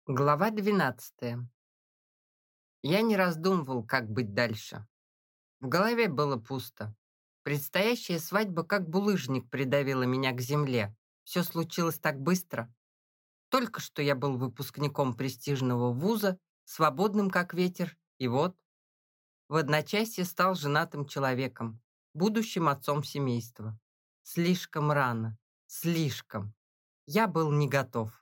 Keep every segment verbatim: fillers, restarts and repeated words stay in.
Глава двенадцатая. Я не раздумывал, как быть дальше. В голове было пусто. Предстоящая свадьба как булыжник придавила меня к земле. Все случилось так быстро. Только что я был выпускником престижного вуза, свободным как ветер, и вот в одночасье стал женатым человеком, будущим отцом семейства. Слишком рано. Слишком. Я был не готов.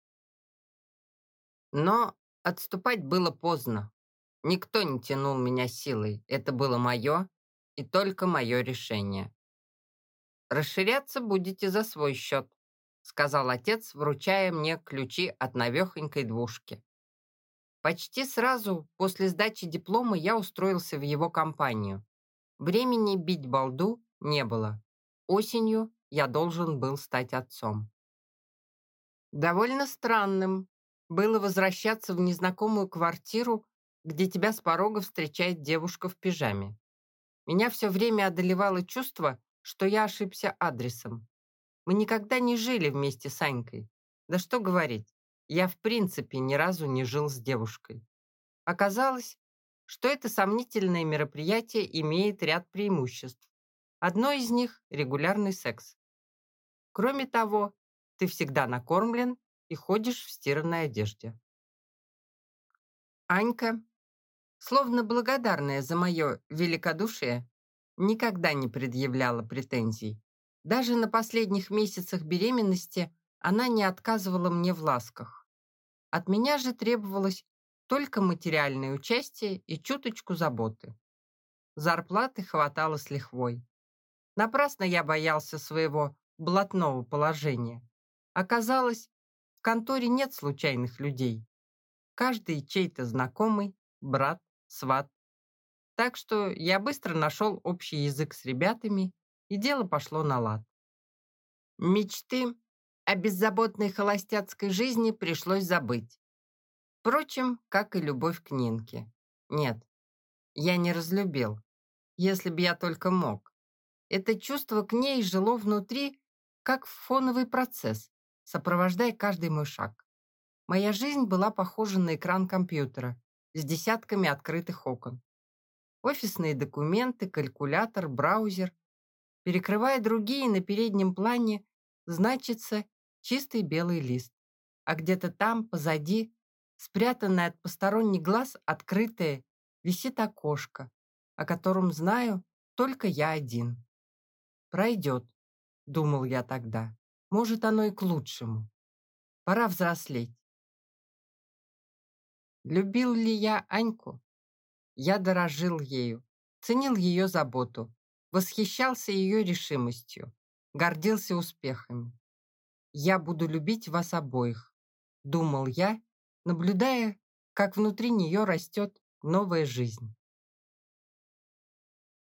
Но отступать было поздно. Никто не тянул меня силой. Это было мое и только мое решение. «Расширяться будете за свой счет», — сказал отец, вручая мне ключи от навехонькой двушки. Почти сразу после сдачи диплома я устроился в его компанию. Времени бить балду не было. Осенью я должен был стать отцом. Довольно странным было возвращаться в незнакомую квартиру, где тебя с порога встречает девушка в пижаме. Меня все время одолевало чувство, что я ошибся адресом. Мы никогда не жили вместе с Анькой. Да что говорить, я в принципе ни разу не жил с девушкой. Оказалось, что это сомнительное мероприятие имеет ряд преимуществ. Одно из них – регулярный секс. Кроме того, ты всегда накормлен и ходишь в стиранной одежде. Анька, словно благодарная за мое великодушие, никогда не предъявляла претензий. Даже на последних месяцах беременности она не отказывала мне в ласках. От меня же требовалось только материальное участие и чуточку заботы. Зарплаты хватало с лихвой. Напрасно я боялся своего блатного положения. Оказалось, в конторе нет случайных людей. Каждый чей-то знакомый, брат, сват. Так что я быстро нашел общий язык с ребятами, и дело пошло на лад. Мечты о беззаботной холостяцкой жизни пришлось забыть. Впрочем, как и любовь к Нинке. Нет, я не разлюбил, если б я только мог. Это чувство к ней жило внутри, как фоновый процесс, сопровождая каждый мой шаг. Моя жизнь была похожа на экран компьютера с десятками открытых окон. Офисные документы, калькулятор, браузер. Перекрывая другие, на переднем плане значится чистый белый лист. А где-то там, позади, спрятанное от посторонних глаз, открытое, висит окошко, о котором знаю только я один. «Пройдет», — думал я тогда. «Может, оно и к лучшему. Пора взрослеть». Любил ли я Аньку? Я дорожил ею, ценил ее заботу, восхищался ее решимостью, гордился успехами. «Я буду любить вас обоих», — думал я, наблюдая, как внутри нее растет новая жизнь.